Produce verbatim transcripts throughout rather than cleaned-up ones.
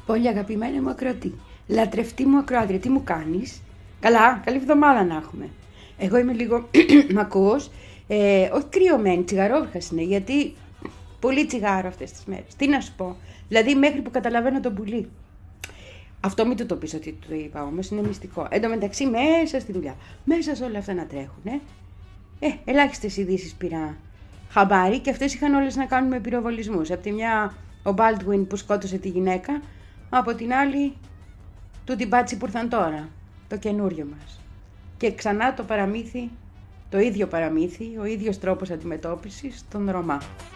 Πολύ αγαπημένη μου ακροατή. Λατρευτή μου ακροάτρια, τι μου κάνεις? Καλά, καλή εβδομάδα να έχουμε. Εγώ είμαι λίγο μακός, ε, όχι κρυωμένη, τσιγαρόβιχας είναι, γιατί πολύ τσιγάρο αυτές τις μέρες. Τι να σου πω, δηλαδή μέχρι που καταλαβαίνω τον πουλί. Αυτό μην του το πεις ότι το είπα όμως, είναι μυστικό. Εν τω μεταξύ μέσα στη δουλειά, μέσα σε όλα αυτά να τρέχουν, ε, ε ελάχιστες ειδήσεις πήρα χαμπάρι και αυτές είχαν όλες να κάνουν με πυροβολισμούς. Από τη μια ο Baldwin που σκότωσε τη γυναίκα, από την άλλη του την πάτσι που ήρθαν τώρα, το καινούριο μας. Και ξανά το παραμύθι, το ίδιο παραμύθι, ο ίδιος τρόπος αντιμετώπισης των Ρωμά.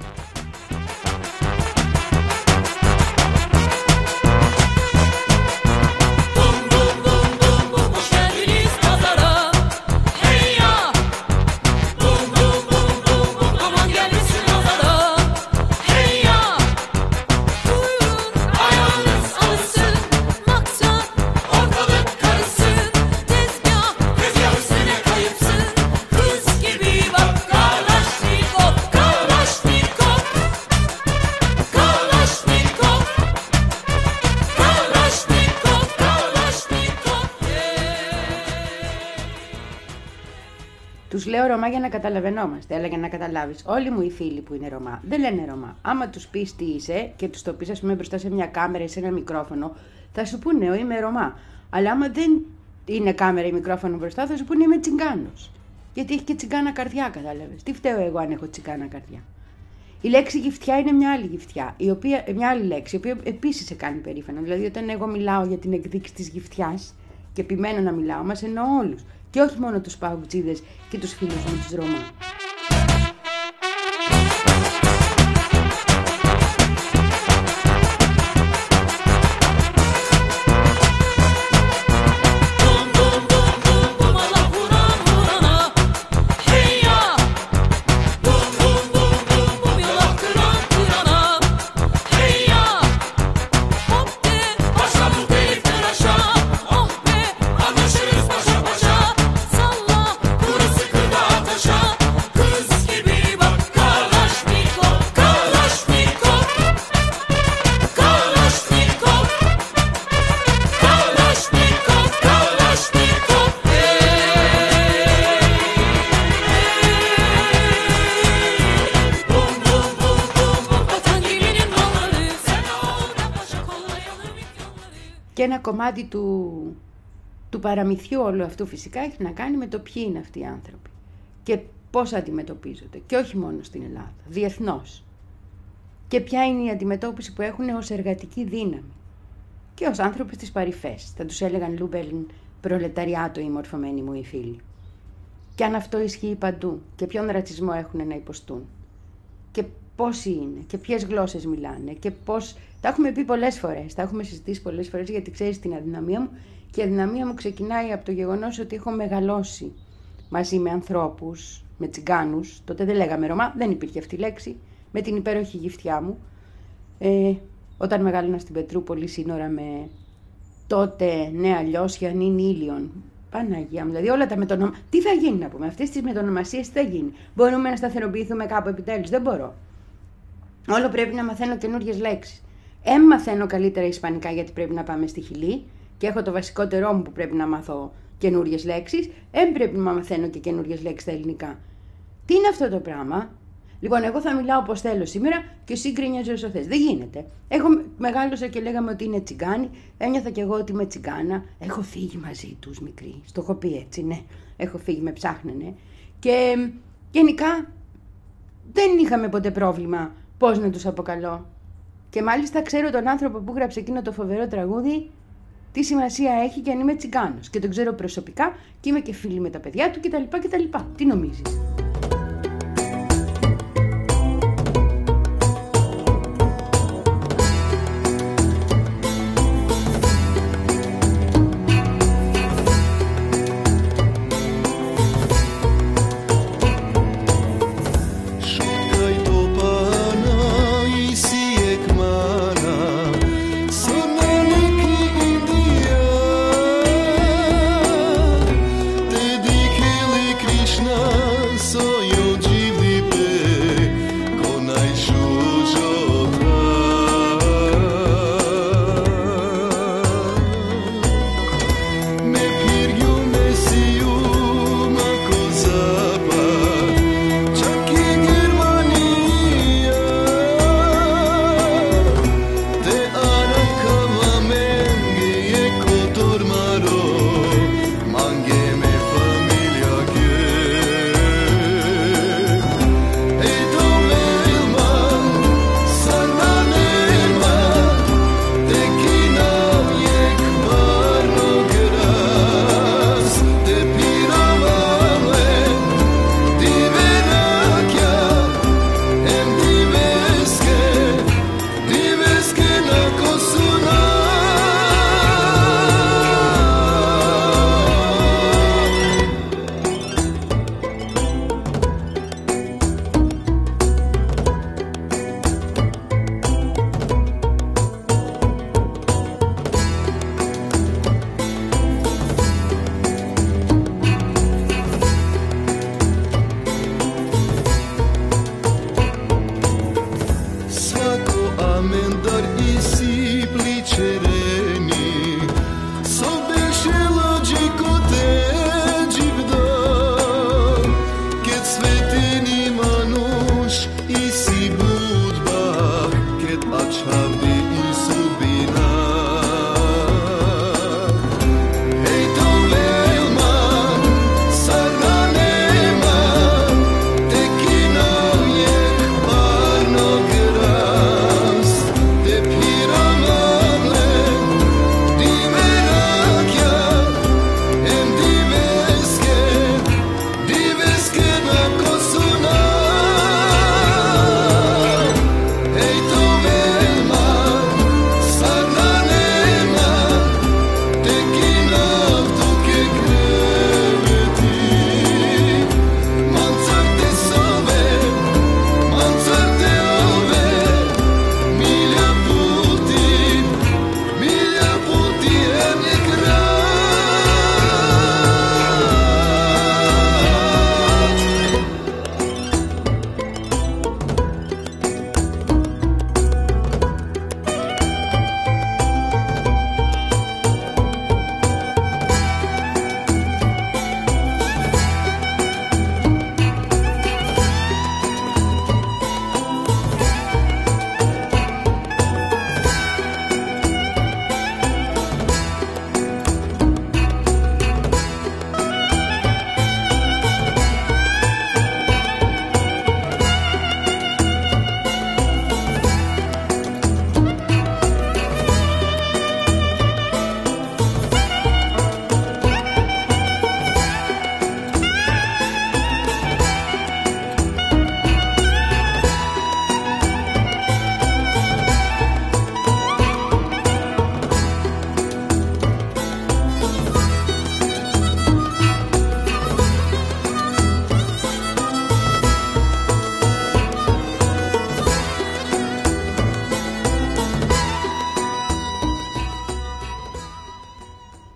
Τους λέω Ρωμά για να καταλαβαίνόμαστε, αλλά για να καταλάβεις, όλοι μου οι φίλοι που είναι Ρωμά δεν λένε Ρωμά. Άμα τους πεις τι είσαι και τους το πεις, ας πούμε, μπροστά σε μια κάμερα ή σε ένα μικρόφωνο, θα σου πούνε είμαι Ρωμά. Αλλά άμα δεν είναι κάμερα ή μικρόφωνο μπροστά, θα σου πούνε είμαι Τσιγκάνος. Γιατί έχει και τσιγκάνα καρδιά, κατάλαβες. Τι φταίω εγώ αν έχω τσιγκάνα καρδιά? Η λέξη γυφτιά είναι μια άλλη γυφτιά, η οποία, μια άλλη λέξη, η οποία επίσης σε κάνει περήφανο. Δηλαδή, όταν εγώ μιλάω για την εκδίκηση της γυφτιάς και επιμένω να μιλάω, μας εννοώ όλους. Και όχι μόνο τους παουτζίδες και τους φίλους μου τους Ρωμά. Και ένα κομμάτι του, του παραμυθιού όλου αυτού φυσικά έχει να κάνει με το ποιοι είναι αυτοί οι άνθρωποι και πώς αντιμετωπίζονται, και όχι μόνο στην Ελλάδα, διεθνώς. Και ποια είναι η αντιμετώπιση που έχουν ως εργατική δύναμη και ως άνθρωποι στις παρυφές. Θα τους έλεγαν Λούμπελν προλεταριάτο οι μορφωμένοι μου οι φίλοι. Και αν αυτό ισχύει παντού και ποιον ρατσισμό έχουν να υποστούν και πόσοι είναι και ποιες γλώσσες μιλάνε και πώς. Τα έχουμε πει πολλές φορές, τα έχουμε συζητήσει πολλές φορές, γιατί ξέρεις την αδυναμία μου, και η αδυναμία μου ξεκινάει από το γεγονός ότι έχω μεγαλώσει μαζί με ανθρώπους, με τσιγκάνους, τότε δεν λέγαμε Ρωμά, δεν υπήρχε αυτή η λέξη, με την υπέροχη γυφτιά μου. Ε, όταν μεγάλωνα στην Πετρούπολη σύνορα με τότε Νέα Λιώσια, νυν Ήλιον, Παναγία μου, δηλαδή όλα τα μετονομα... Τι θα γίνει να πούμε, αυτές τις μετονομασίες τι θα γίνει? Μπορούμε να σταθεροποιηθούμε κάπου επιτέλους? Δεν μπορώ. Όλο πρέπει να μαθαίνω καινούριες λέξεις. Εμ μαθαίνω καλύτερα ισπανικά γιατί πρέπει να πάμε στη Χιλή και έχω το βασικότερό μου που πρέπει να μάθω καινούριες λέξεις. Εμ πρέπει να μαθαίνω και καινούριες λέξεις στα ελληνικά. Τι είναι αυτό το πράγμα? Λοιπόν, εγώ θα μιλάω όπως θέλω σήμερα και εσύ γκρινιάζει όσο θες. Δεν γίνεται. Έχω μεγάλωσα και λέγαμε ότι είναι τσιγκάνοι. Ένιωθα κι εγώ ότι είμαι τσιγκάνα. Έχω φύγει μαζί τους μικροί. Στο έχω πει έτσι, ναι. Έχω φύγει, με ψάχνανε. Και γενικά δεν είχαμε ποτέ πρόβλημα πώς να τους αποκαλώ. Και μάλιστα ξέρω τον άνθρωπο που γράψε εκείνο το φοβερό τραγούδι, τι σημασία έχει και αν είμαι τσιγκάνος. Και τον ξέρω προσωπικά και είμαι και φίλη με τα παιδιά του κτλ. κτλ. Τι νομίζεις?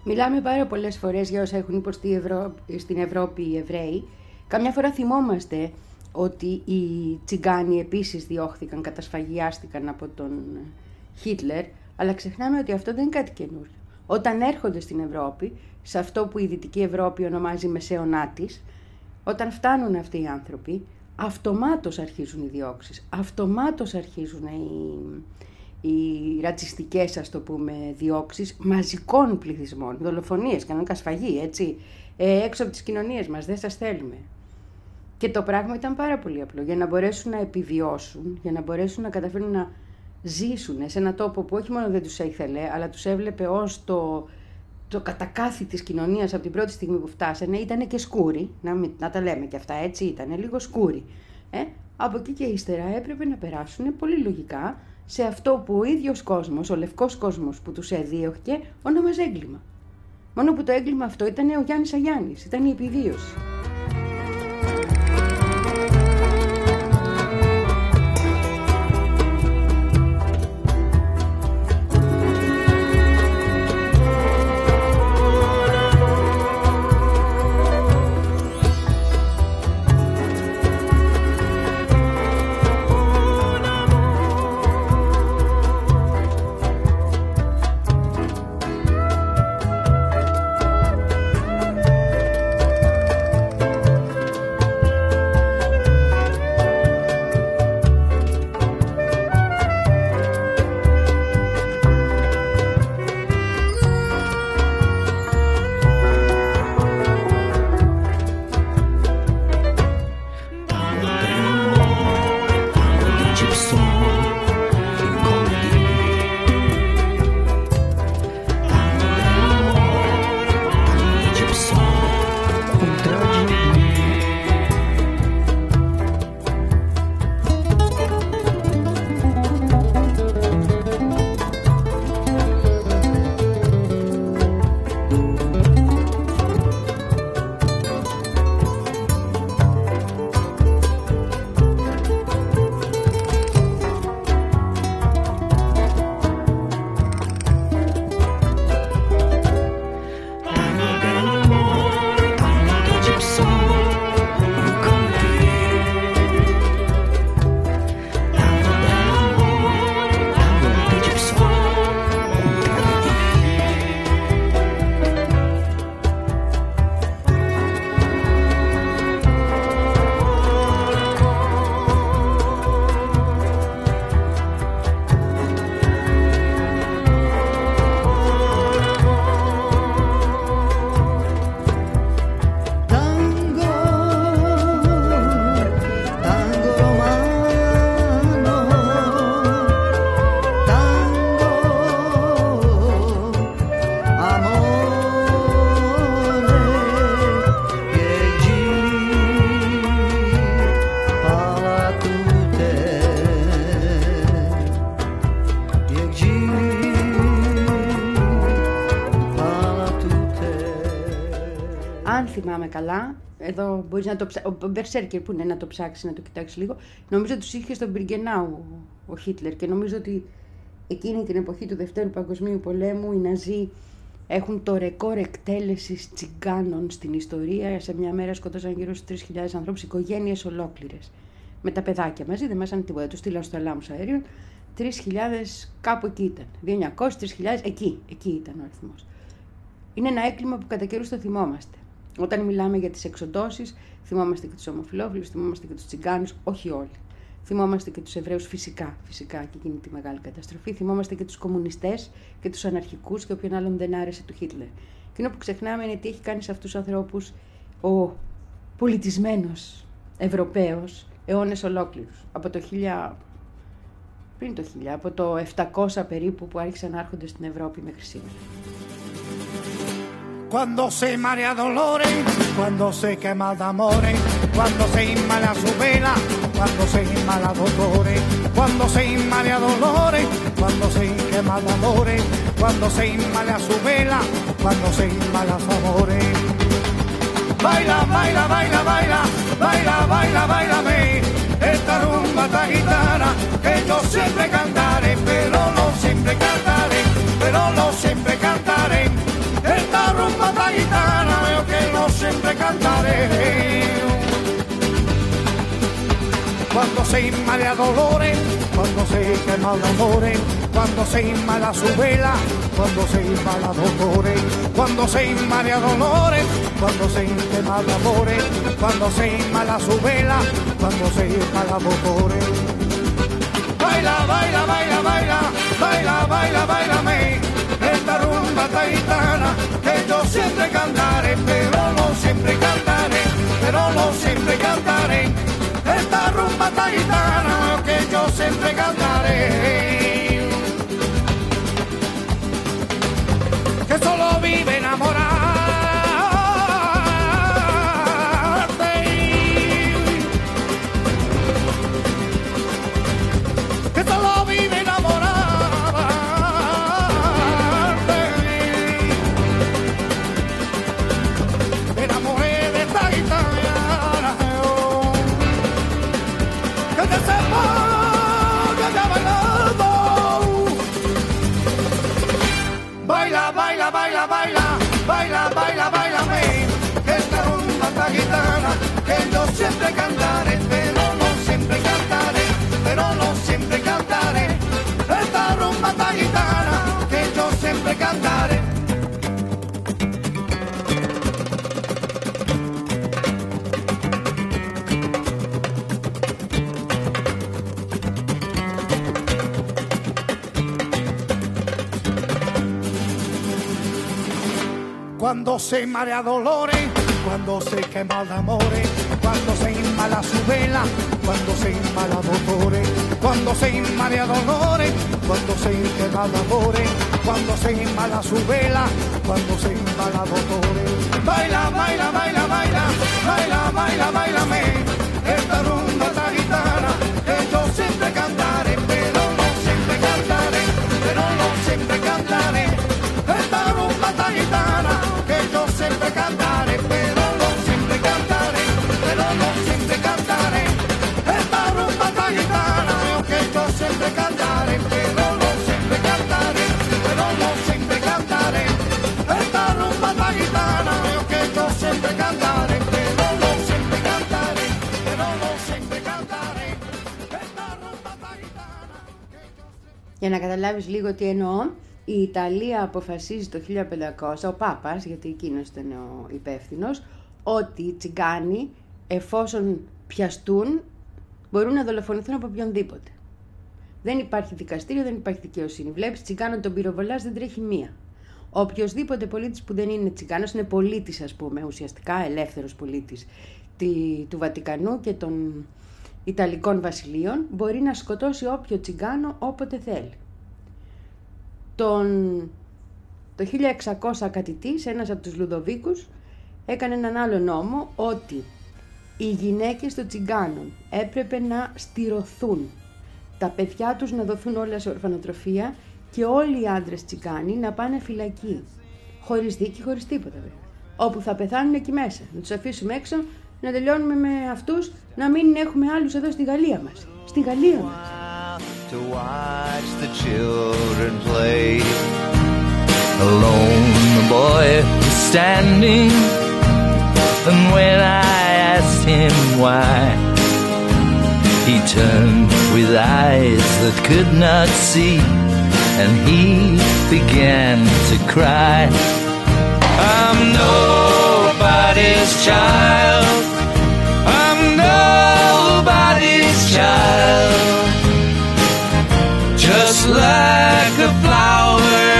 Μιλάμε πάρα πολλές φορές για όσα έχουν υποστεί Ευρώ... στην Ευρώπη οι Εβραίοι. Καμιά φορά θυμόμαστε ότι οι Τσιγκάνοι επίσης διώχθηκαν, κατασφαγιάστηκαν από τον Χίτλερ, αλλά ξεχνάμε ότι αυτό δεν είναι κάτι καινούριο. Όταν έρχονται στην Ευρώπη, σε αυτό που η Δυτική Ευρώπη ονομάζει Μεσαίωνά της, όταν φτάνουν αυτοί οι άνθρωποι, αυτομάτως αρχίζουν οι διώξεις, αυτομάτως αρχίζουν οι, οι ρατσιστικές, ας το πούμε, διώξεις μαζικών πληθυσμών, δολοφονίες, κανονικά σφαγή, έτσι, ε, έξω από τις κοινωνίες μας, δεν σας θέλουμε. Και το πράγμα ήταν πάρα πολύ απλό, για να μπορέσουν να επιβιώσουν, για να μπορέσουν να καταφέρουν να ζήσουν σε έναν τόπο που όχι μόνο δεν τους ήθελε, αλλά τους έβλεπε ως το, το κατακάθι της κοινωνίας από την πρώτη στιγμή που φτάσανε. Ήτανε και σκούρι, να, μην, να τα λέμε και αυτά, έτσι, ήτανε λίγο σκούρι. Ε? Από εκεί και ύστερα έπρεπε να περάσουν πολύ λογικά σε αυτό που ο ίδιος κόσμος, ο λευκός κόσμος που τους έδιωχε, ονόμαζε έγκλημα. Μόνο που το έγκλημα αυτό ήταν ο Γιάννης Αγιάννης, ήταν η επιβίωση. Θυμάμαι καλά, εδώ μπορείς να το ψάξεις, ο Μπερσέρκερ που είναι να το ψάξει, να το κοιτάξει λίγο, νομίζω τους είχε στον Μπιργκενάου ο Χίτλερ και νομίζω ότι εκείνη την εποχή του Δευτέρου Παγκοσμίου Πολέμου οι Ναζί έχουν το ρεκόρ εκτέλεσης τσιγκάνων στην ιστορία. Σε μια μέρα σκοτώσαν γύρω στους τρεις χιλιάδες ανθρώπους, οικογένειες ολόκληρες. Με τα παιδάκια μαζί, δεν μάσανε τίποτα, τους στείλαν στο θαλάμους αέριων, τρεις χιλιάδες κάπου εκεί ήταν, δύο χιλιάδες εννιακόσιες, τρεις χιλιάδες, εκεί, εκεί ήταν ο αριθμός. Είναι ένα έγκλημα που κατά καιρούς το θυμόμαστε. Όταν μιλάμε για τις εξοντώσεις, θυμόμαστε και τους ομοφυλόφιλους, θυμόμαστε και τους τσιγκάνους, όχι όλοι. Θυμόμαστε και τους Εβραίους φυσικά, φυσικά και εκείνη τη μεγάλη καταστροφή. Θυμόμαστε και τους κομμουνιστές και τους αναρχικούς και όποιον άλλον δεν άρεσε του Χίτλερ. Εκείνο που ξεχνάμε είναι τι έχει κάνει σε αυτούς τους ανθρώπους ο πολιτισμένος Ευρωπαίος αιώνες ολόκληρους. Από το χίλια, πριν το χίλια, από το επτακόσια περίπου που άρχισαν να έρχονται στην Ευρώπη μέχρι σήμερα. Cuando se marea dolores, cuando se quema de amores, cuando se inmala su vela, cuando se inmala dolores, cuando se inmala dolores, cuando se quema de amores, cuando se inmala su vela, cuando se inmala su amores. Baila, baila, baila, baila, baila, baila, bailame, esta rumba, esta guitarra, que yo siempre cantaré, pero no siempre cantaré, pero no siempre cantaré, esta se inmala dolores, cuando se quema el amores, cuando se inmala su vela, cuando se inmala dolores, cuando se inmala dolores, cuando se quema el amores, cuando se inmala su vela, cuando se inmala dolores. Baila, baila, baila, baila, baila, baila, bailame, esta rumba taitana que yo siempre cantaré, pero no siempre cantaré, pero no siempre cantaré, esta rumba taitana que yo siempre cantaré, que solo vive enamorada. Baila, baila, baila, baila, baila, bailame, esta rumba taitana que yo siempre cantaré, pero no siempre cantaré, pero no siempre cantaré, esta rumba taitana que yo siempre cantaré. Cuando se marea dolores, cuando se quema el amores, cuando se inmala su vela, cuando se inmala dolores, cuando se inmala dolores, cuando se quema el amores, cuando se inmala su vela, cuando se inmala dolores. Baila, baila, baila, baila, baila, baila, bailame, esta rumba taitana que yo siempre cantaré, pero no siempre cantaré, pero no siempre cantaré, esta rumba taitana que yo siempre cantaré, pero no siempre cantaré, pero no siempre cantaré, esta rumba taitana que yo siempre cantaré, pero no siempre cantaré, pero no siempre cantaré, esta rumba taitana que yo siempre cantaré, pero no siempre cantaré, pero no siempre cantaré, esta rumba taitana que yo siempre... Για να καταλάβεις λίγο τι εννοώ, η Ιταλία αποφασίζει το χίλια πεντακόσια, ο Πάπας, γιατί εκείνος ήταν ο υπεύθυνος, ότι οι τσιγκάνοι, εφόσον πιαστούν, μπορούν να δολοφονηθούν από οποιονδήποτε. Δεν υπάρχει δικαστήριο, δεν υπάρχει δικαιοσύνη. Βλέπεις τσιγκάνο τον πυροβολάς, δεν τρέχει μία. Οποιοσδήποτε πολίτης που δεν είναι τσιγκάνος, είναι πολίτης ας πούμε, ουσιαστικά ελεύθερος πολίτης του Βατικανού και των Ιταλικών βασιλείων, μπορεί να σκοτώσει όποιο τσιγκάνο όποτε θέλει. Τον, το χίλια εξακόσια κάτι τι, ένας από τους Λουδοβίκους έκανε έναν άλλο νόμο ότι οι γυναίκες των τσιγκάνων έπρεπε να στηρωθούν, τα παιδιά τους να δοθούν όλα σε ορφανοτροφία και όλοι οι άντρες τσιγκάνοι να πάνε φυλακή, χωρίς δίκη, χωρίς τίποτα βέβαια. Όπου θα πεθάνουν εκεί μέσα, να τους αφήσουμε έξω, να τελειώνουμε με αυτούς, να μην έχουμε άλλους εδώ στη Γαλλία μας. Στη Γαλλία μας. To watch the children play. Alone the boy was standing, and when I asked him why, he turned with eyes that could not see, and he began to cry. I'm nobody's child, I'm nobody's child, just like a flower,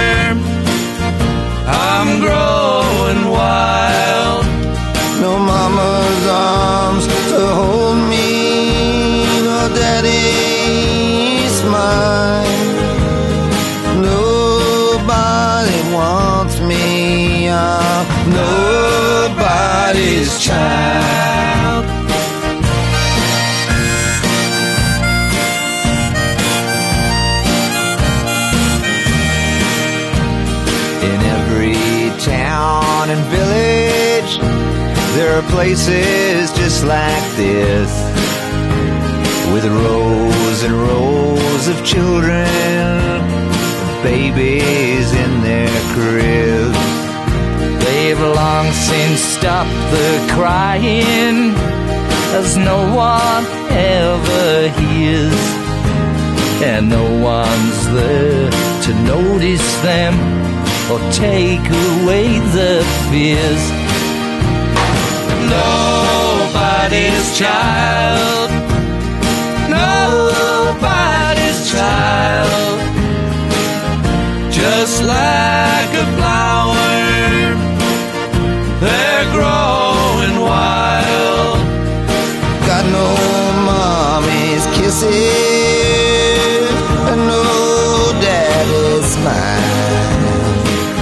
I'm growing wild. No mama's arms to hold me, no daddy's smile. Nobody wants me, I'm nobody's child. Town and village, there are places just like this, with rows and rows of children, babies in their cribs. They've long since stopped the crying, as no one ever hears, and no one's there to notice them or take away the fears. Nobody's child, nobody's child, just like a flower, they're growing wild. Got no mommy's kisses, no daddy's smile.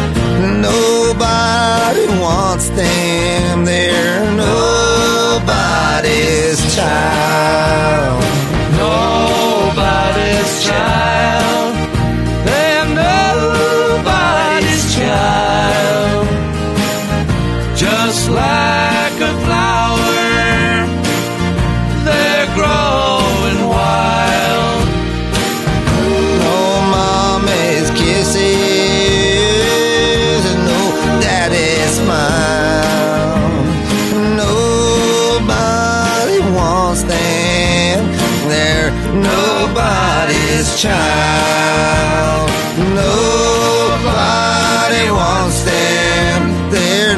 Nobody wants them, they're nobody's child. Nobody's child, they're nobody's child, just like a flower, they're growing wild. No mommy's kisses, no daddy's smile. Nobody wants them, they're nobody's child. Nobody wants them, they're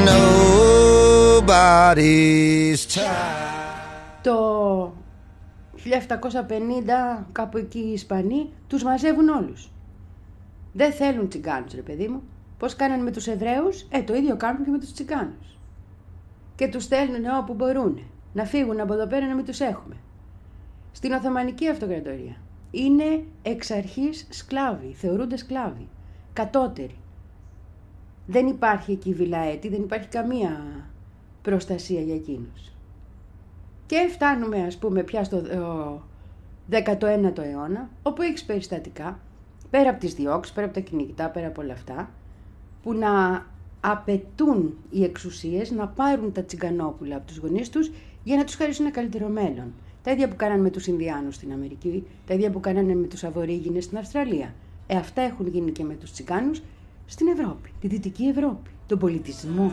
nobody's child. Το χίλια επτακόσια πενήντα, κάπου εκεί οι Ισπανοί τους μαζεύουν όλους. Δεν θέλουν τσιγκάνους, ρε παιδί μου. Πώς κάνανε με τους Εβραίους, ε, το ίδιο κάνουν και με τους τσιγκάνους. Και τους στέλνουν όπου μπορούν. Να φύγουν από εδώ πέρα, να μην τους έχουμε. Στην Οθωμανική Αυτοκρατορία είναι εξ αρχής σκλάβοι, θεωρούνται σκλάβοι, κατώτεροι. Δεν υπάρχει εκεί βιλαέτη, δεν υπάρχει καμία προστασία για εκείνους. Και φτάνουμε, ας πούμε, πια στο δέκατο ένατο αιώνα, όπου έχεις περιστατικά, πέρα από τις διώξεις, πέρα από τα κυνηγητά, πέρα από όλα αυτά, που να απαιτούν οι εξουσίες να πάρουν τα τσιγκανόπουλα από τους γονείς τους για να τους χαρίσουν ένα καλύτερο μέλλον. Τα ίδια που κάνανε με τους Ινδιάνους στην Αμερική, τα ίδια που κάνανε με τους Αβορίγινες στην Αυστραλία. Ε, αυτά έχουν γίνει και με τους τσιγκάνους στην Ευρώπη, τη Δυτική Ευρώπη, τον πολιτισμό.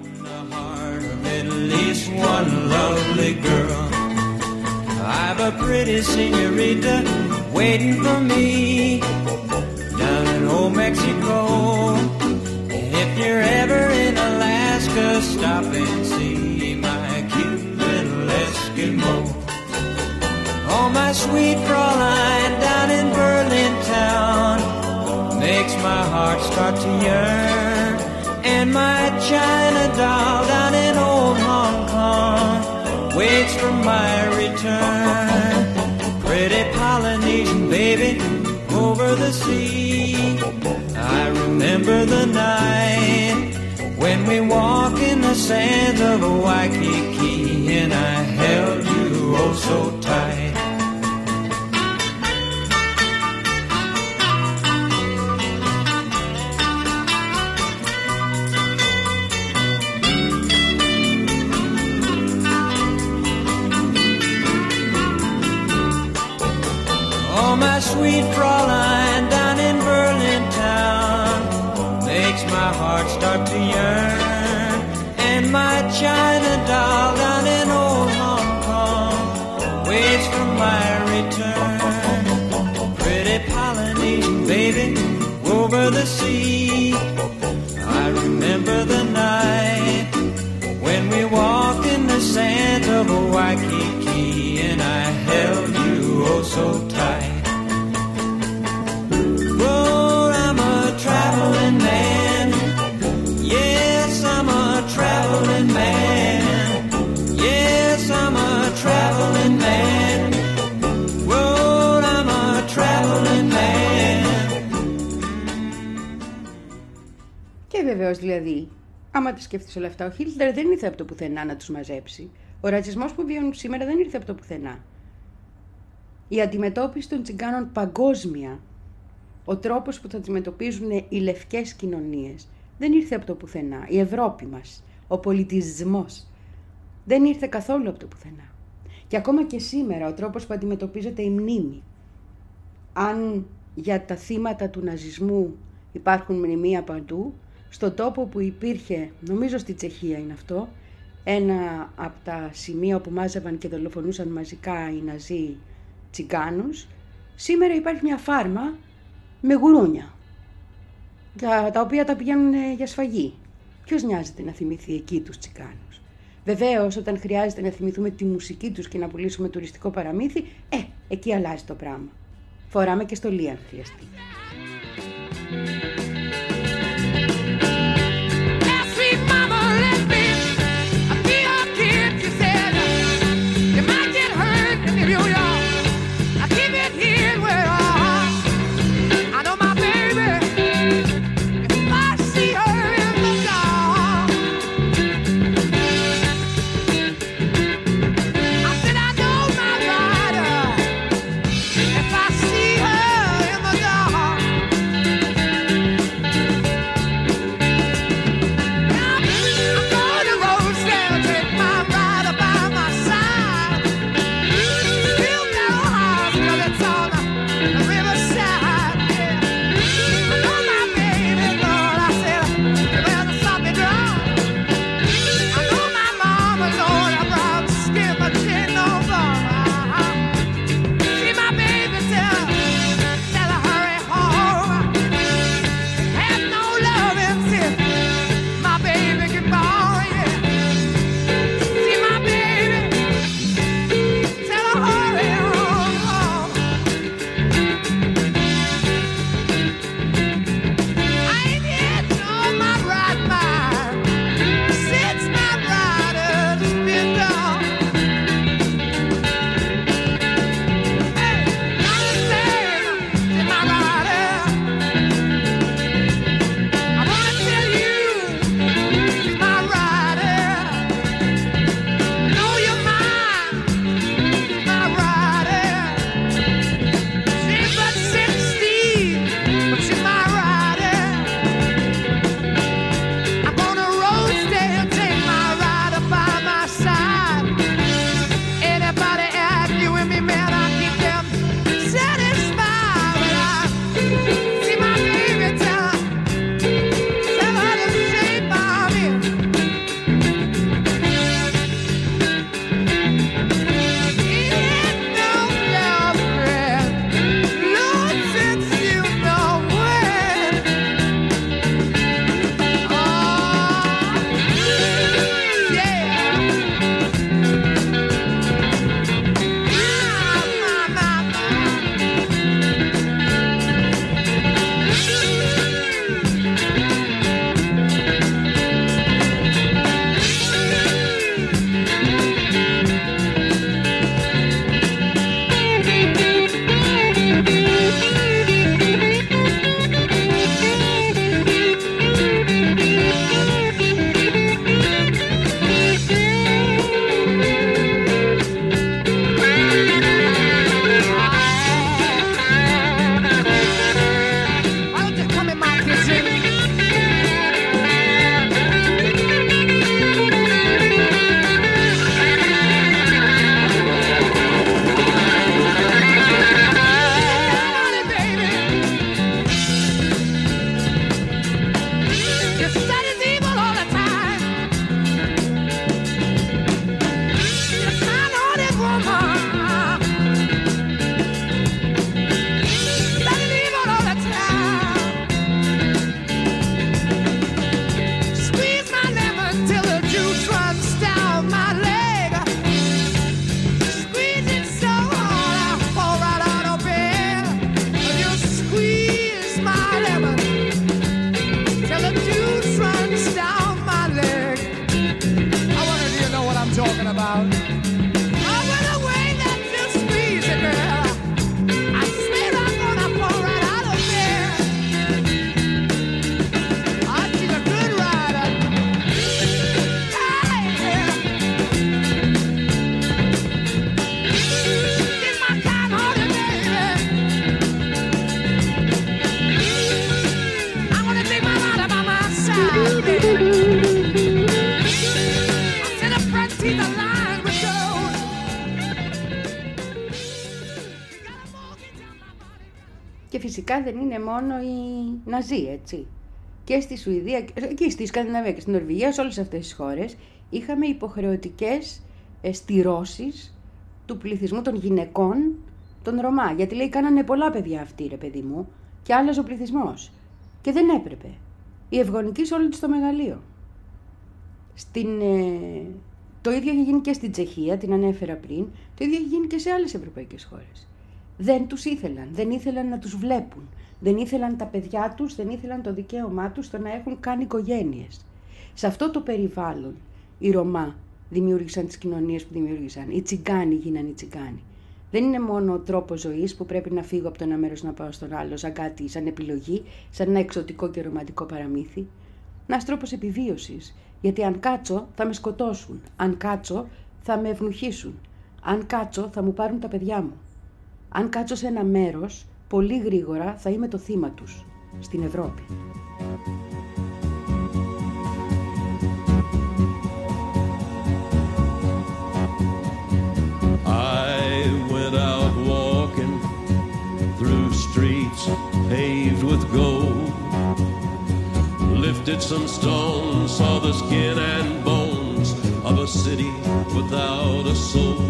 I've a pretty señorita waiting for me down in old Mexico. If you're ever in Alaska, stop and see my cute little Eskimo. Oh, my sweet Fraulein down in Berlin town makes my heart start to yearn. And my China doll down in old Hong Kong waits for my return. Pretty Polynesian baby over the sea, I remember the night when we walked in the sands of Waikiki, and I held you oh so tight. My sweet Fraulein down in Berlin town makes my heart start to yearn. And my China doll down in old Hong Kong waits for my return. Pretty Polynesian baby over the sea, I remember the night when we walked in the sands of Waikiki, and I held you oh so tight. Traveling man, yes, I'm a traveling man. Yes, I'm a traveling man. Whoa, I'm a traveling man. Και βεβαίως, δηλαδή, άμα τα σκεφτείς όλα αυτά, ο Χίτλερ δεν ήρθε από το πουθενά να τους μαζέψει. Ο ρατσισμός που βιώνουν σήμερα δεν ήρθε από το πουθενά. Η αντιμετώπιση των τσιγκάνων παγκόσμια, ο τρόπος που θα αντιμετωπίζουν οι λευκές κοινωνίες, δεν ήρθε από το πουθενά. Η Ευρώπη μας, ο πολιτισμός, δεν ήρθε καθόλου από το πουθενά. Και ακόμα και σήμερα ο τρόπος που αντιμετωπίζεται η μνήμη. Αν για τα θύματα του ναζισμού υπάρχουν μνημεία παντού, στον τόπο που υπήρχε, νομίζω στη Τσεχία είναι αυτό, ένα από τα σημεία όπου μάζευαν και δολοφονούσαν μαζικά οι Ναζί τσιγκάνους, σήμερα υπάρχει μια φάρμα με γουρούνια, τα οποία τα πηγαίνουν για σφαγή. Ποιος νοιάζεται να θυμηθεί εκεί τους τσιγκάνους? Βεβαίως, όταν χρειάζεται να θυμηθούμε τη μουσική τους και να πουλήσουμε τουριστικό παραμύθι, ε, εκεί αλλάζει το πράγμα. Φοράμε και στολή αν χρειαστεί. Και φυσικά δεν είναι μόνο οι Ναζί, έτσι. Και στη Σουηδία, και στη Σκανδιναβία και στην Νορβηγία, σε όλες αυτές τις χώρες, είχαμε υποχρεωτικές ε, στηρώσεις του πληθυσμού των γυναικών των Ρωμά. Γιατί λέει κάνανε πολλά παιδιά αυτοί, ρε παιδί μου, και άλλαζε ο πληθυσμός. Και δεν έπρεπε. Η ευγονική σε όλο της το μεγαλείο. Στην, ε, το ίδιο έχει γίνει και στην Τσεχία, την ανέφερα πριν, το ίδιο έχει γίνει και σε άλλες ευρωπαϊκές χώρες. Δεν τους ήθελαν, δεν ήθελαν να τους βλέπουν, δεν ήθελαν τα παιδιά τους, δεν ήθελαν το δικαίωμά τους στο να έχουν κάνει οικογένειες. Σε αυτό το περιβάλλον οι Ρωμά δημιούργησαν τις κοινωνίες που δημιούργησαν, οι Τσιγκάνοι γίνανε οι Τσιγκάνοι. Δεν είναι μόνο ο τρόπος ζωής που πρέπει να φύγω από το ένα μέρος να πάω στον άλλο, σαν κάτι, σαν επιλογή, σαν ένα εξωτικό και ρομαντικό παραμύθι. Ένας τρόπος επιβίωσης. Γιατί αν κάτσω θα με σκοτώσουν, αν κάτσω θα με ευνουχίσουν, αν κάτσω θα μου πάρουν τα παιδιά μου. Αν κάτσω σε ένα μέρος, πολύ γρήγορα θα είμαι το θύμα τους, στην Ευρώπη. I went out walking through streets paved with gold, lifted some stones, saw the skin and bones of a city without a soul.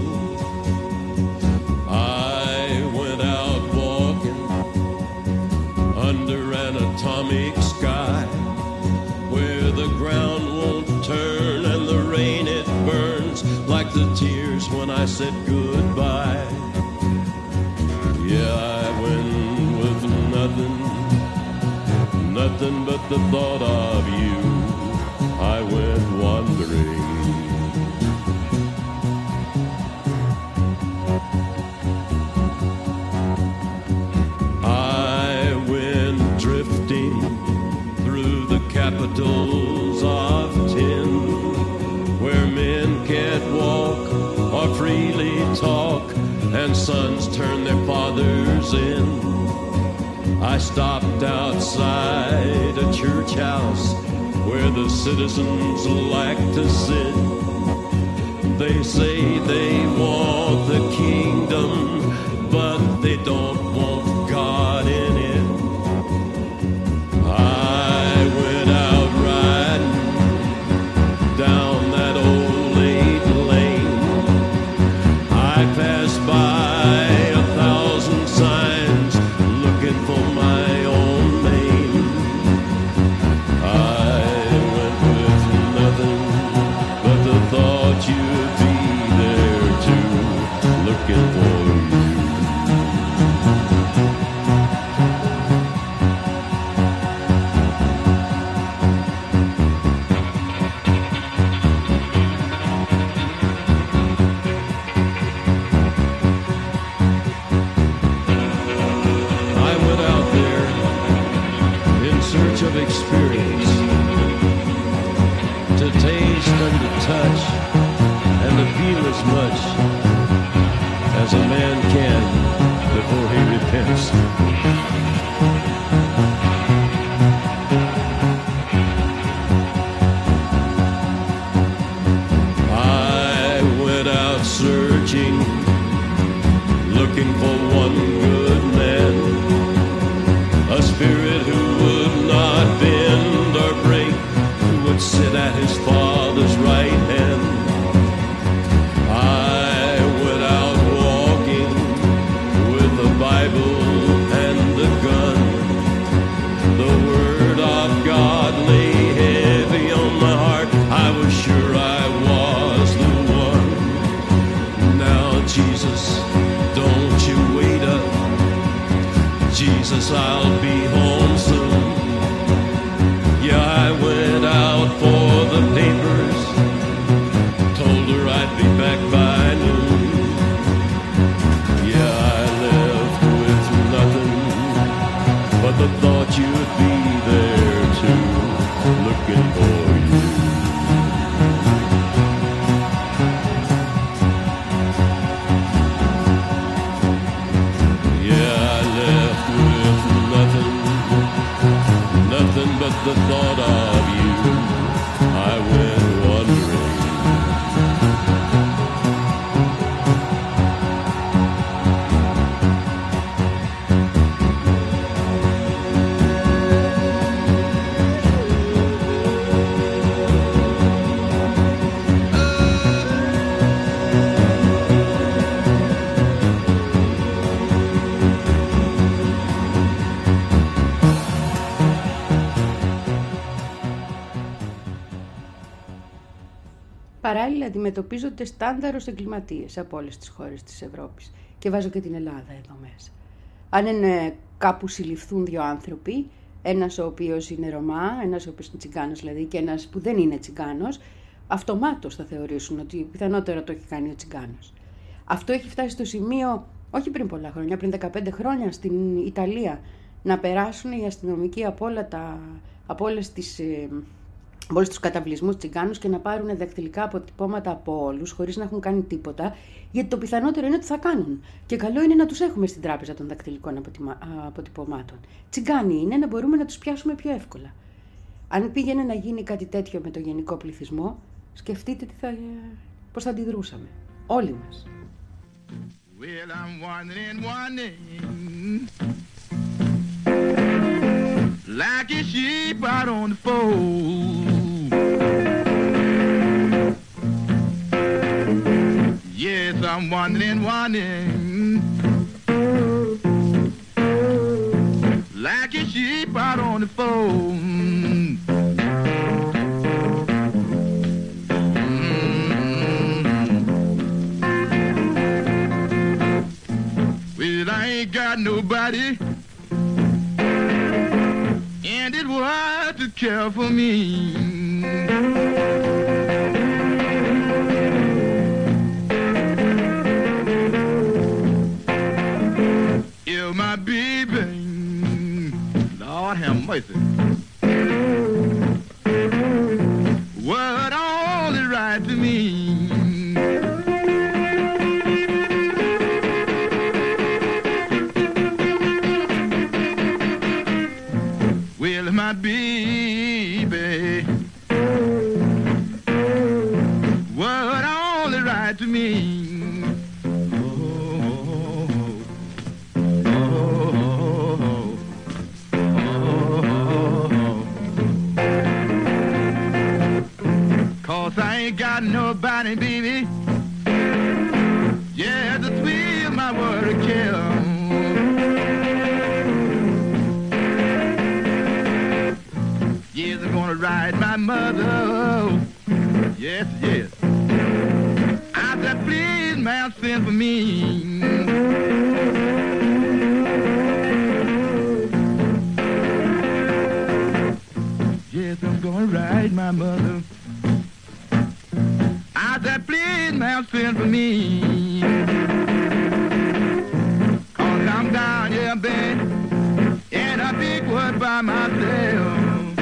I went out walking under an atomic sky, where the ground won't turn and the rain it burns like the tears when I said goodbye. Yeah, I went with nothing, nothing but the thought of you. I went wandering. I went drifting through the capitals of tin, where men can't walk or freely talk, and sons turn their fathers in. I stopped outside a church house where the citizens like to sit. They say they want the kingdom, but they don't want God in it. I went out riding down that old eight lane. I passed by a thousand signs looking for my own name. I went with nothing but the thought you'd be there too, looking for you. Of experience, to taste and to touch and to feel as much as a man can before he repents. I went out searching, looking for one good man, a spirit who would not bend or break, who would sit at his Father's right hand. I went out walking with the Bible and the gun. The Word of God lay heavy on my heart. I was sure I was the one. Now, Jesus, don't you wait up. Jesus, I'll be home soon. Yeah, I went out for the papers, told her I'd be back by noon. Yeah, I left with nothing but the thought you'd be there too, looking for you. Nothing but the thought of you. I went wandering. Παράλληλα αντιμετωπίζονται στάνταρος εγκληματίες από όλες τις χώρες της Ευρώπης. Και βάζω και την Ελλάδα εδώ μέσα. Αν είναι κάπου συλληφθούν δύο άνθρωποι, ένας ο οποίος είναι Ρωμά, ένας ο οποίος είναι Τσιγκάνος δηλαδή και ένας που δεν είναι Τσιγκάνος, αυτομάτως θα θεωρήσουν ότι πιθανότερο το έχει κάνει ο Τσιγκάνος. Αυτό έχει φτάσει στο σημείο, όχι πριν πολλά χρόνια, πριν δεκαπέντε χρόνια στην Ιταλία, να περάσουν οι αστυνομικοί από, όλα τα, από όλες τις... από όλους τους καταβλισμούς Τσιγκάνους και να πάρουν δακτυλικά αποτυπώματα από όλους, χωρίς να έχουν κάνει τίποτα, γιατί το πιθανότερο είναι ότι θα κάνουν. Και καλό είναι να τους έχουμε στην τράπεζα των δακτυλικών αποτυπωμάτων. Τσιγκάνοι είναι, να μπορούμε να τους πιάσουμε πιο εύκολα. Αν πήγαινε να γίνει κάτι τέτοιο με το γενικό πληθυσμό, σκεφτείτε τι θα, πώς θα αντιδρούσαμε. Όλοι μας. Well, I'm wondering, wondering, like a sheep out on the fold. Yes, I'm wondering, wondering, like a sheep out on the fold. Well, I ain't got nobody and it was to care for me. If my baby, Lord have mercy, was only right to me. Well, my baby was only right to me. Oh, oh, oh, oh, oh. 'Cause I ain't got nobody, baby. Yeah, the thrill my word to kill. Yes, I'm gonna ride my mother. Yes, yes. I said, please, man, send for me. Yes, I'm gonna ride my mother. I said, please, man, send for me. 'Cause I'm down here, babe, in a big wood by myself.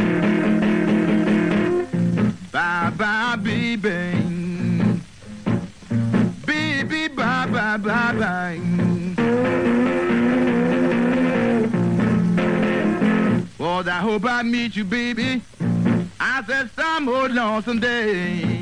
Bye bye, baby. Baby, bye bye, bye bye. Well, I hope I meet you, baby. I said some old lonesome day.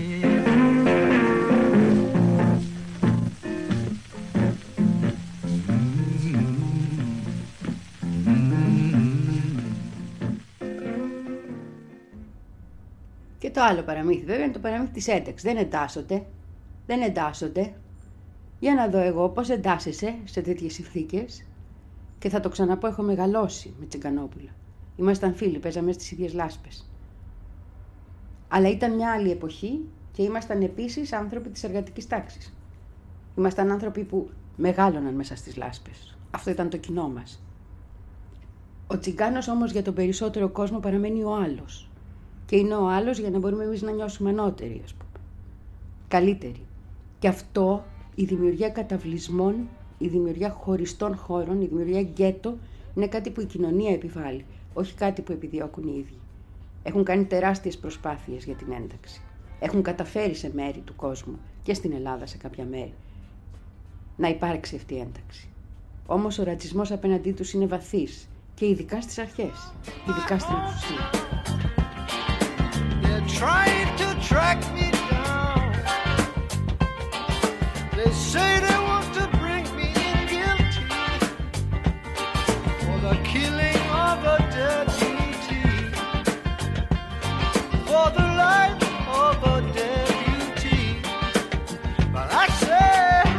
Και το άλλο παραμύθι βέβαια είναι το παραμύθι της ένταξης. Δεν εντάσσονται. Δεν εντάσσονται. Για να δω εγώ πώς εντάσσεσαι σε τέτοιες συνθήκες. Και θα το ξαναπώ, έχω μεγαλώσει με Τσιγκανόπουλο. Ήμασταν φίλοι, παίζαμε στις ίδιες λάσπες. Αλλά ήταν μια άλλη εποχή και ήμασταν επίσης άνθρωποι της εργατικής τάξης. Ήμασταν άνθρωποι που μεγάλωναν μέσα στις λάσπες. Αυτό ήταν το κοινό μας. Ο Τσιγκάνος όμως για τον περισσότερο κόσμο παραμένει ο άλλος. Και είναι ο άλλος για να μπορούμε εμείς να νιώσουμε ανώτεροι, ας πούμε. Καλύτεροι. Και αυτό, η δημιουργία καταβλισμών, η δημιουργία χωριστών χώρων, η δημιουργία γκέτο, είναι κάτι που η κοινωνία επιβάλλει, όχι κάτι που επιδιώκουν οι ίδιοι. Έχουν κάνει τεράστιες προσπάθειες για την ένταξη. Έχουν καταφέρει σε μέρη του κόσμου, και στην Ελλάδα σε κάποια μέρη, να υπάρξει αυτή η ένταξη. Όμως ο ρατσισμός απέναντί τους είναι βαθύς, και ειδικά στις αρχές, ειδικά στην εξουσία. Trying to track me down. They say they want to bring me in guilty for the killing of a deputy, for the life of a deputy. But I say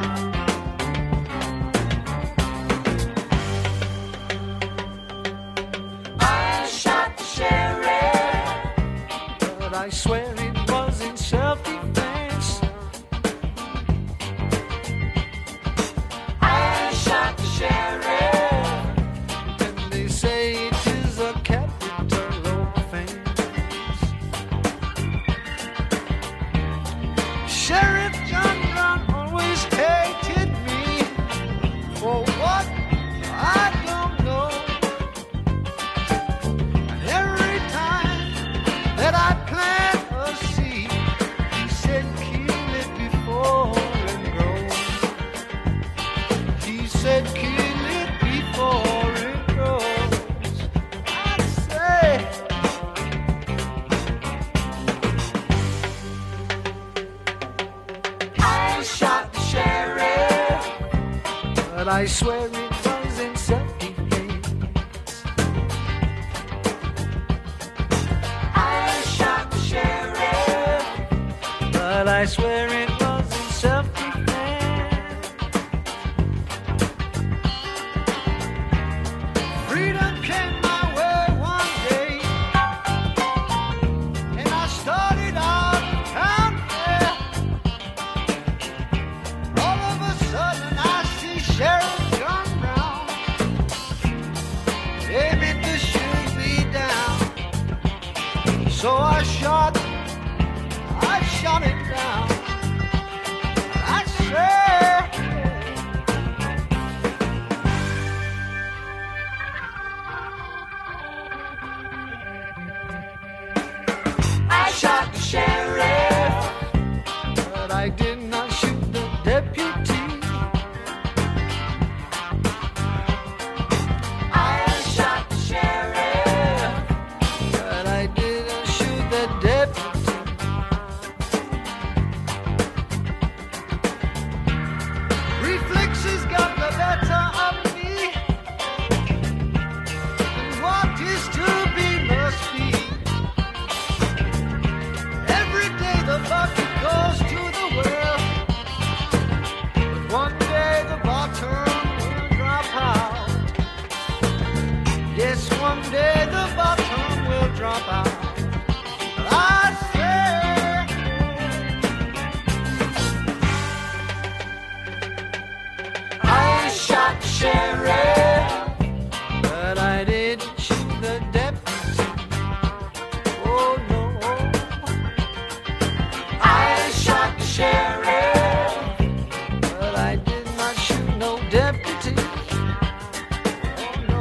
I shot the sheriff. I swear it was in self-defense. I swear it was in self-defense. I shot the sheriff, but I swear it was in self-defense. Freedom came my way one day, and I started out of town there. All of a sudden I see Sheriff John Brown aiming to shoot me down. So I shot, I shot him down. I swear. I shot the sheriff, but I did not shoot the deputy. I shot the sheriff, but I didn't shoot the deputy. Reflexes got the better of me, and what is to be must be. Every day the bucket goes to the well, but one day the bottom will drop out. Yes, one day the bottom will drop out. I say, I shot the sheriff, but I didn't shoot the deputy. Oh no. I shot the sheriff, but I did not shoot no deputy. Oh no.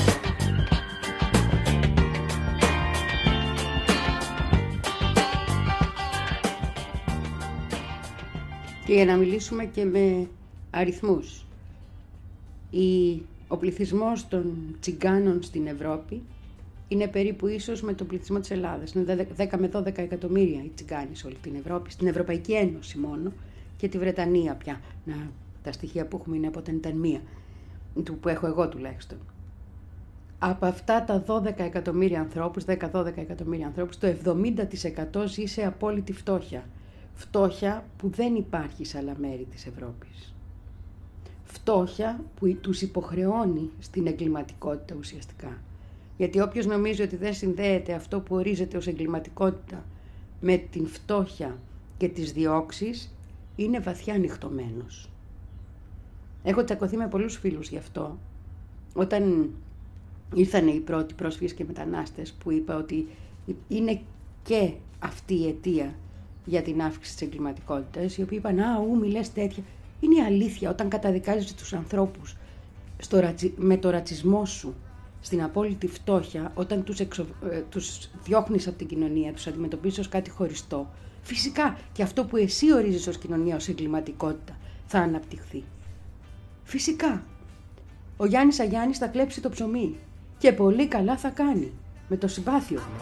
Και για να μιλήσουμε και με αριθμούς. Η, ο πληθυσμός των τσιγκάνων στην Ευρώπη είναι περίπου ίσως με τον πληθυσμό της Ελλάδας. Είναι δέκα με δώδεκα εκατομμύρια οι τσιγκάνοι σε όλη την Ευρώπη, στην Ευρωπαϊκή Ένωση μόνο και τη Βρετανία πια. Να, τα στοιχεία που έχουμε είναι από όταν ήταν μία, του που έχω εγώ τουλάχιστον. Από αυτά τα δώδεκα εκατομμύρια ανθρώπους, δέκα με δώδεκα εκατομμύρια ανθρώπους, το εβδομήντα τοις εκατό ζει σε απόλυτη φτώχεια. Φτώχεια που δεν υπάρχει σε άλλα μέρη της Ευρώπης. Φτώχεια που τους υποχρεώνει στην εγκληματικότητα ουσιαστικά. Γιατί όποιος νομίζει ότι δεν συνδέεται αυτό που ορίζεται ως εγκληματικότητα με την φτώχεια και τις διώξεις, είναι βαθιά ανοιχτωμένος. Έχω τσακωθεί με πολλούς φίλους γι' αυτό. Όταν ήρθαν οι πρώτοι πρόσφυγες και μετανάστες, που είπα ότι είναι και αυτή η αιτία για την αύξηση της εγκληματικότητας, οι οποίοι είπαν «Α, ου, μη λες τέτοια». Είναι η αλήθεια όταν καταδικάζεις τους ανθρώπους στο ρατσι... με το ρατσισμό σου, στην απόλυτη φτώχεια, όταν τους, εξο... ε, τους διώχνεις από την κοινωνία, τους αντιμετωπίζεις ως κάτι χωριστό. Φυσικά και αυτό που εσύ ορίζεις ως κοινωνία, ως εγκληματικότητα, θα αναπτυχθεί. Φυσικά. Ο Γιάννης Αγιάννης θα κλέψει το ψωμί και πολύ καλά θα κάνει, με το συμπάθειο του.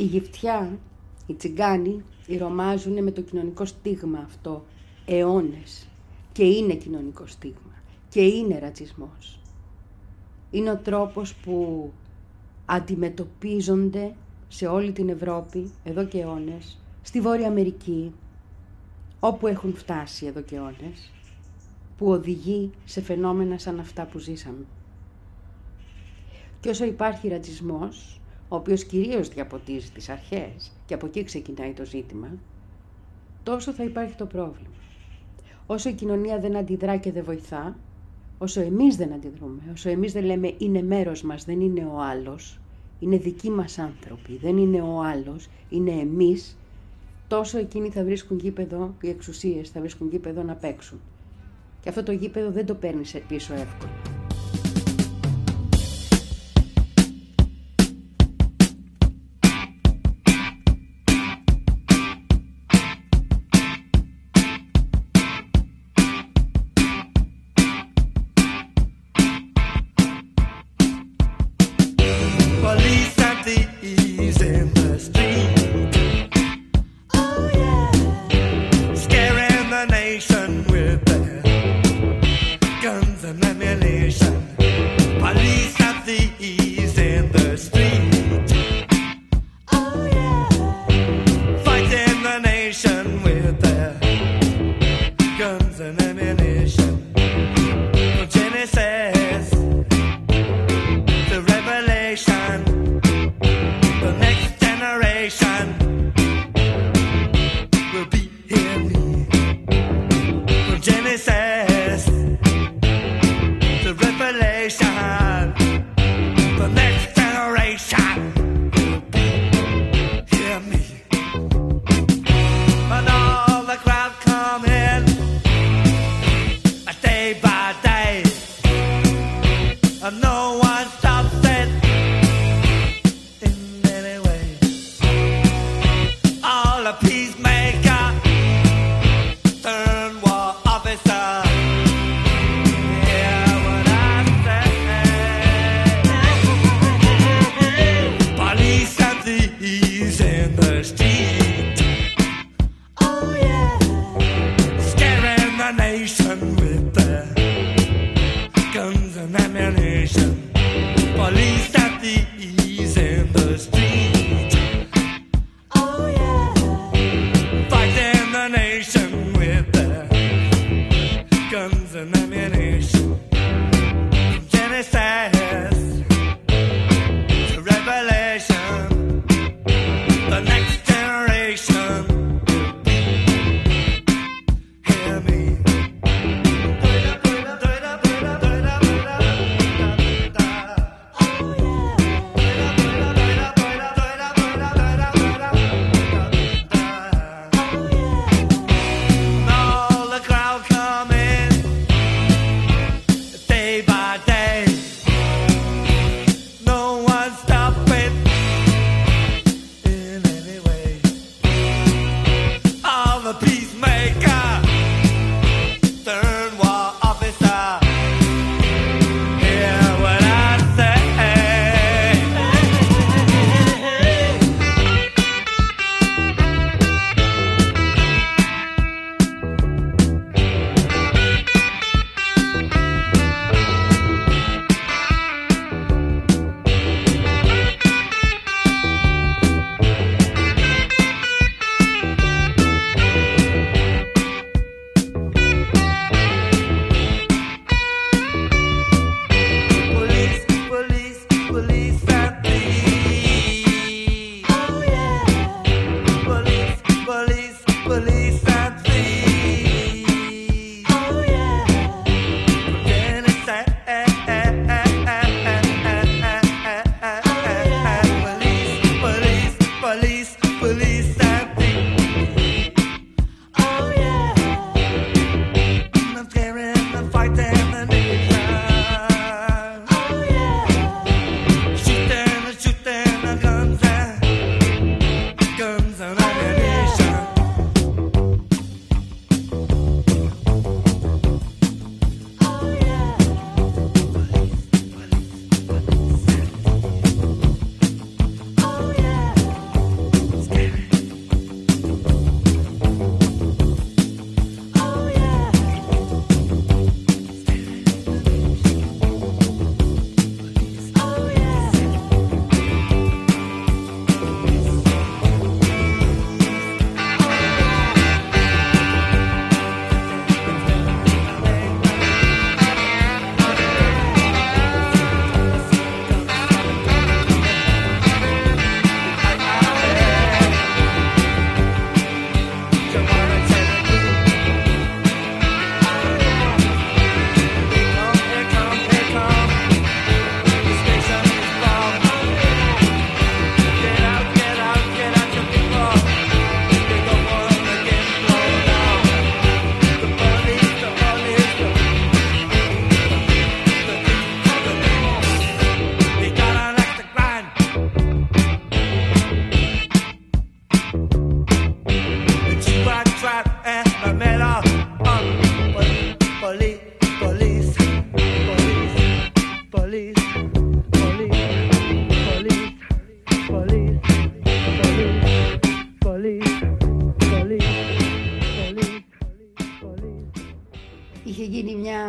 γυφτιά, οι τσιγκάνοι, οι ρομάζουν με το κοινωνικό στίγμα αυτό αιώνες. Και είναι κοινωνικό στίγμα. Και είναι ρατσισμός. Είναι ο τρόπος που αντιμετωπίζονται σε όλη την Ευρώπη εδώ και αιώνες, στη Βόρεια Αμερική, όπου έχουν φτάσει εδώ και αιώνες, που οδηγεί σε φαινόμενα σαν αυτά που ζήσαμε. Και όσο υπάρχει ρατσισμός, ο οποίος κυρίως διαποτίζει τις αρχές, και από εκεί ξεκινάει το ζήτημα, τόσο θα υπάρχει το πρόβλημα. Όσο η κοινωνία δεν αντιδρά και δεν βοηθά, όσο εμείς δεν αντιδρούμε, όσο εμείς δεν λέμε είναι μέρος μας, δεν είναι ο άλλος, είναι δικοί μας άνθρωποι, δεν είναι ο άλλος, είναι εμείς, τόσο εκείνοι θα βρίσκουν γήπεδο, οι εξουσίες θα βρίσκουν γήπεδο να παίξουν. Και αυτό το γήπεδο δεν το παίρνεις πίσω εύκολα.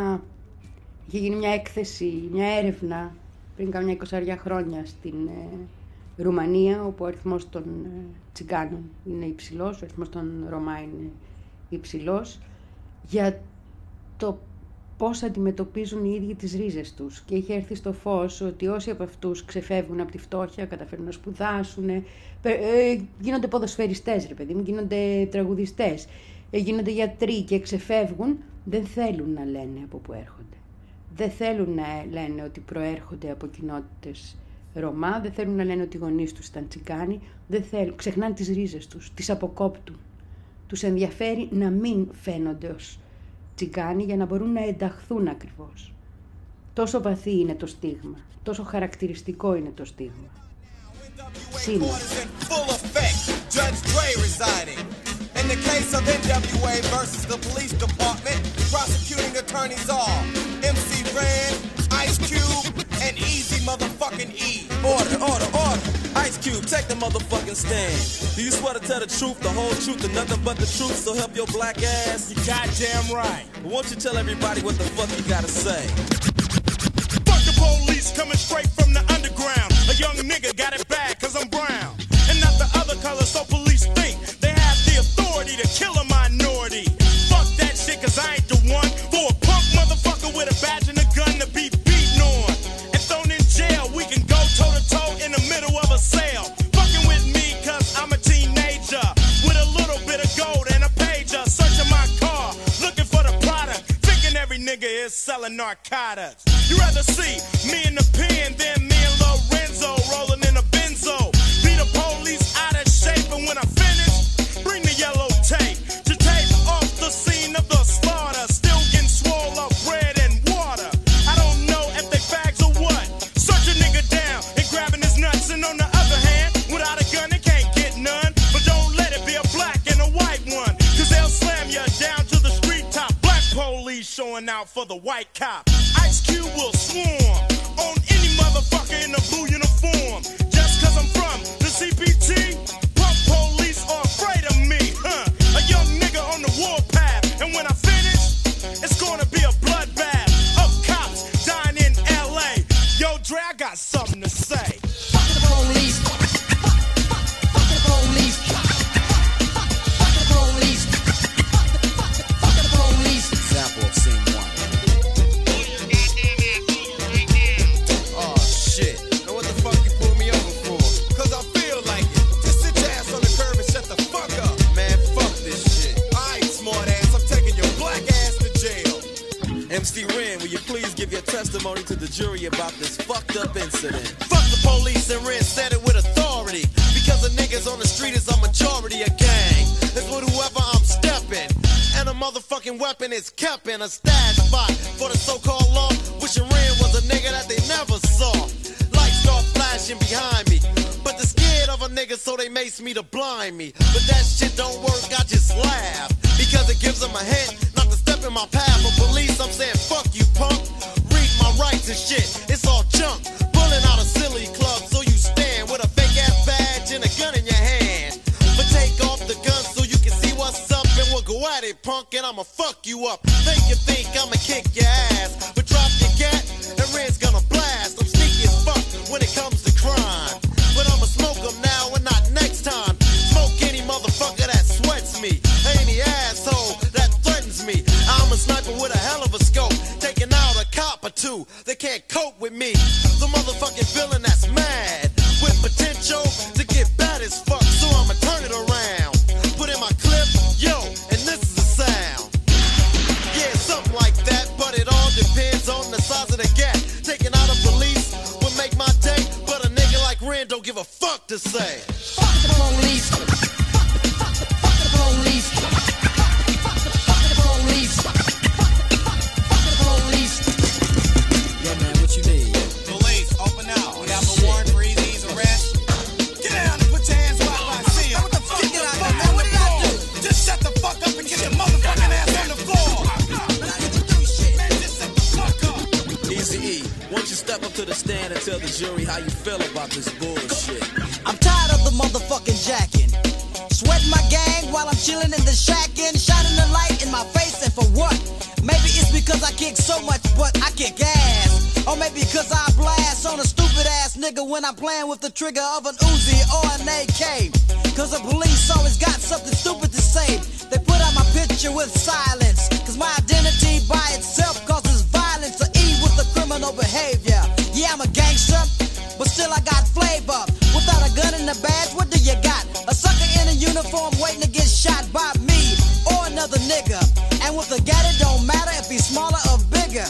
μια, είχε γίνει μια έκθεση, μια έρευνα πριν καμιά είκοσι χρόνια στην ε, Ρουμανία, όπου ο αριθμός των ε, τσιγκάνων είναι υψηλός, ο αριθμός των Ρωμά είναι υψηλός, για το πώς αντιμετωπίζουν οι ίδιοι τις ρίζες τους. Και είχε έρθει στο φως ότι όσοι από αυτούς ξεφεύγουν από τη φτώχεια, καταφέρνουν να σπουδάσουν, ε, ε, γίνονται ποδοσφαιριστές, ρε παιδί μου, γίνονται τραγουδιστές, ε, γίνονται γιατροί και ξεφεύγουν, δεν θέλουν να λένε από πού έρχονται. Δεν θέλουν να λένε ότι προέρχονται από κοινότητες Ρωμά, δεν θέλουν να λένε ότι οι γονείς τους ήταν τσιγκάνοι, δεν θέλουν, ξεχνάνε τις ρίζες τους, τις αποκόπτουν. Τους ενδιαφέρει να μην φαίνονται ως τσιγκάνοι για να μπορούν να ενταχθούν ακριβώς. Τόσο βαθύ είναι το στίγμα, τόσο χαρακτηριστικό είναι το στίγμα. Σήμερα. In the case of N W A versus the police department, prosecuting attorneys are M C Ren, Ice Cube, and Easy motherfucking E. Order, order, order. Ice Cube, take the motherfucking stand. Do you swear to tell the truth, the whole truth, and nothing but the truth, so help your black ass? You goddamn right. But won't you tell everybody what the fuck you gotta say? Fuck the police coming straight from the underground. A young nigga got it bad cause I'm brown. And not the other color, so police think they have the authority to kill a minority. Fuck that shit cause I ain't the one for a punk motherfucker with a badge and a gun to be beaten on and thrown in jail. We can go toe to toe in the middle of a sale. Fucking with me cause I'm a teenager with a little bit of gold and a pager. Searching my car, looking for the product, thinking every nigga is selling narcotics. You rather see me in the pen than me and Lorenzo rolling in a benzo. Be the police out of shape, and when I finish, bring the yellow tape to tape off the scene of the slaughter. Still getting swole up bread and water. I don't know if they fags or what. Search a nigga down and grabbing his nuts, and on the other hand, without a gun they can't get none. But don't let it be a black and a white one, cause they'll slam you down to the street top. Black police showing out for the white cop. Ice Cube will swarm on any motherfucker in a blue uniform. Just cause I'm from the C P T, punk police are afraid of me, huh? A young nigga on the warpath, and when I finish, it's gonna be a bloodbath of cops dying in L A. Yo, Dre, I got something to say. Fuck the police. Fuck the police. Fuck the police. Fuck the police. Example of scene one. Oh shit. Now what the fuck you pull me over for? Cause I feel like it. Just sit your ass on the curb and shut the fuck up. Man, fuck this shit. Alright, smart ass, I'm taking your black ass to jail. M C Ren, will you please give your testimony to the jury about this fucked up incident? Fuck the police, and Ren said it with authority. Because the niggas on the street is a majority of gang. It's with whoever I'm stepping. And a motherfucking weapon is kept in a stash spot for the so-called law. Wishing Ren was a nigga that they never saw. Lights start flashing behind me, but they're scared of a nigga, so they mace me to blind me. But that shit don't work, I just laugh, because it gives them a hint not to step in my path. For police, I'm saying fuck you, punk. Read my rights and shit, it's all junk. Pulling out a silly club, so you stand with a fake ass badge and a gun in your hand. But take off the gun so you can see what's up, and we'll go at it, punk, and I'ma fuck you up. Make you think I'ma kick your ass, but drop your gat, and Red's gonna blast. I'm sneaky as fuck when it comes to crime, but I'ma smoke them now and not next time. Smoke any motherfucker that sweats me, any asshole that threatens me. I'm a sniper with a hell of a scope, taking out a cop or two. They can't cope with me. The motherfucking villain that's mad, with potential to get bad as fuck, so I'ma turn it around. Put in my clip, yo, and this is the sound. Yeah, something like that, but it all depends on the size of the gap. Taking out a police would make my day, but a nigga like Ren don't give a fuck to say. Fuck the police. Fuck the police. Fuck the police. Fuck the police. Yeah, man, what you need? Police, open out. We have a warrant for Easy's arrest. Get down and put your hands where I can see him. What the fuck? Get out there, man. What did I do? Just shut the fuck up and get your motherfucking ass on the floor. Man, just shut the fuck up. Easy E, won't you step up to the stand and tell the jury how you feel about this bullshit? I'm tired of the motherfucking jacking. Sweating my gang while I'm chilling in the shack and shining the light in my face, and for what? Maybe it's because I kick so much, but I kick ass. Or maybe because I blast on a stupid ass nigga when I'm playing with the trigger of an Uzi or an A K. Cause the police always got something stupid to say. They put out my picture with silence. Cause my identity by itself causes violence or E with the criminal behavior. Yeah, I'm a gangster, but still I got flavor. Without a gun and a badge, what do you got? A sucker in a uniform waiting to get shot by me or another nigga. And with a gat, it don't matter if he's smaller or bigger.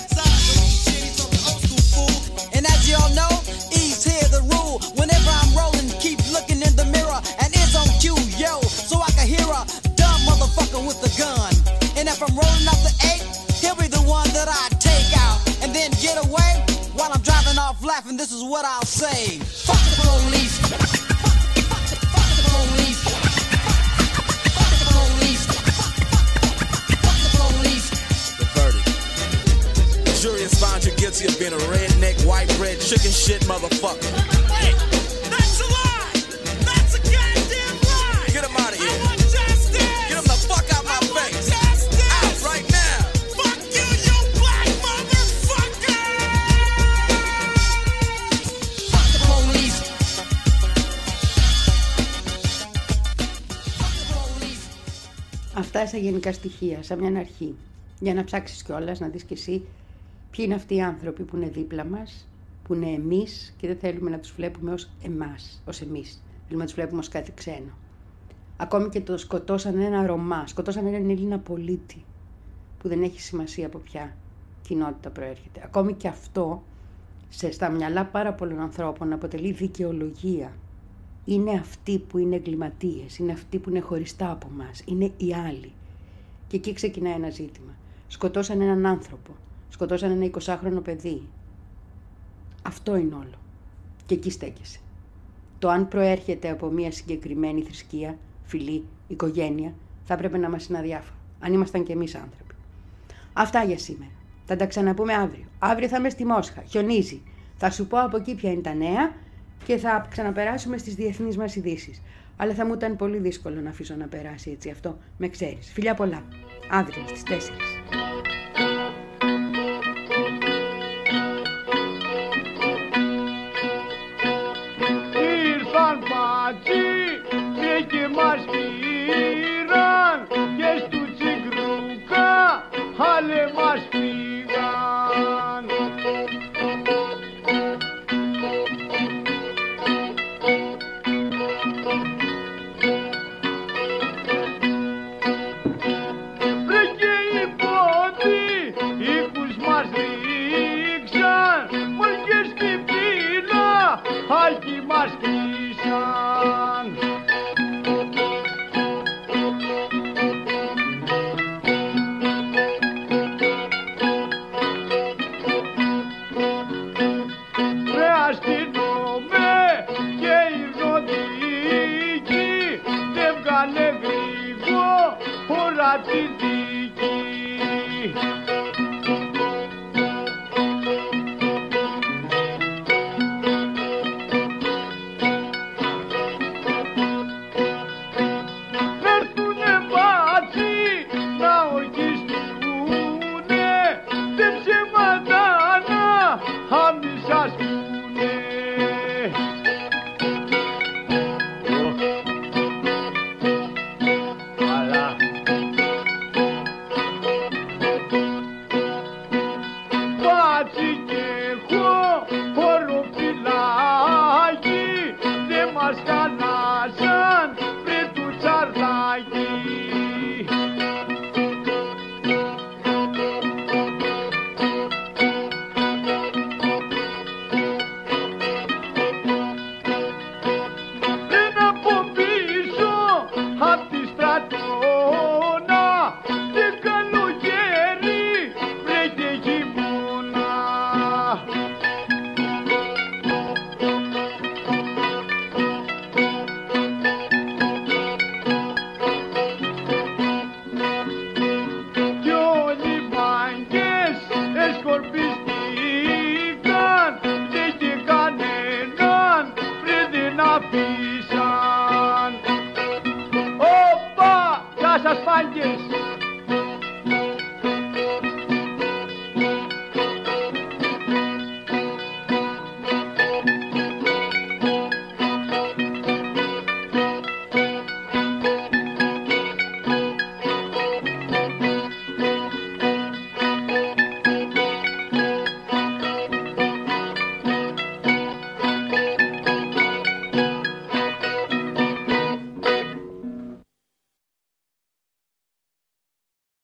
And as y'all know, E's here the rule. Whenever I'm rolling, keep looking in the mirror. And it's on cue, yo, so I can hear a dumb motherfucker with a gun. And if I'm rolling up the eight, he'll be the one that I take out. And then get away while I'm driving off laughing. This is what I'll say. Fuck the police. Fuck the police. Fuck the police. Fuck the police. The verdict. The jury has found you guilty of being a redneck, white bread, chicken shit motherfucker. Wait, that's a lie. That's a goddamn lie. Get him out of here. I want justice. Get him the fuck out my face. Justice. Out right now. Fuck you, you black motherfucker. Fuck the police. Αυτά σε γενικά στοιχεία, σαν μια αρχή. Για να ψάξεις κιόλας, να δεις κι εσύ ποιοι είναι αυτοί οι άνθρωποι που είναι δίπλα μας, που είναι εμείς και δεν θέλουμε να τους βλέπουμε ως εμάς, ως εμείς. Θέλουμε να τους βλέπουμε ως κάτι ξένο. Ακόμη και το σκοτώσαν ένα Ρωμά, σκοτώσαν έναν Έλληνα πολίτη, που δεν έχει σημασία από ποια κοινότητα προέρχεται. Ακόμη και αυτό, σε, στα μυαλά πάρα πολλών ανθρώπων, αποτελεί δικαιολογία. Είναι αυτοί που είναι εγκληματίες, είναι αυτοί που είναι χωριστά από μας, είναι οι άλλοι. Και εκεί ξεκινάει ένα ζήτημα. Σκοτώσαν έναν άνθρωπο, σκοτώσαν ένα εικοσάχρονο παιδί. Αυτό είναι όλο. Και εκεί στέκεσαι. Το αν προέρχεται από μια συγκεκριμένη θρησκεία, φυλή, οικογένεια, θα έπρεπε να μας είναι αδιάφορο. Αν ήμασταν κι εμείς άνθρωποι. Αυτά για σήμερα. Θα τα ξαναπούμε αύριο. Αύριο θα είμαι στη Μόσχα. Χιονίζει. Θα σου πω από εκεί ποια είναι τα νέα και θα ξαναπεράσουμε στις διεθνείς μας ειδήσεις. Αλλά θα μου ήταν πολύ δύσκολο να αφήσω να περάσει έτσι αυτό. Με ξέρεις. Φιλιά πολλά. Αύριο στις τέσσερις. Ήρθαν πατζοί και μας πήραν και στου τσιγκρούκα άλλε μας πήγαν. Βρε και οι πόντοι οίκους μας ρίξαν, πως και στην πύλα άλλοι μας κλείσαν. Βρε αστυνόμε και η ροδίκη δεν βγάλε γρήγορα τη δίκη. Έρθουνε μπάτσι να ορκιστούνε, δεν ψέματα να αμυσαστούνε. Αλλά μπάτσι και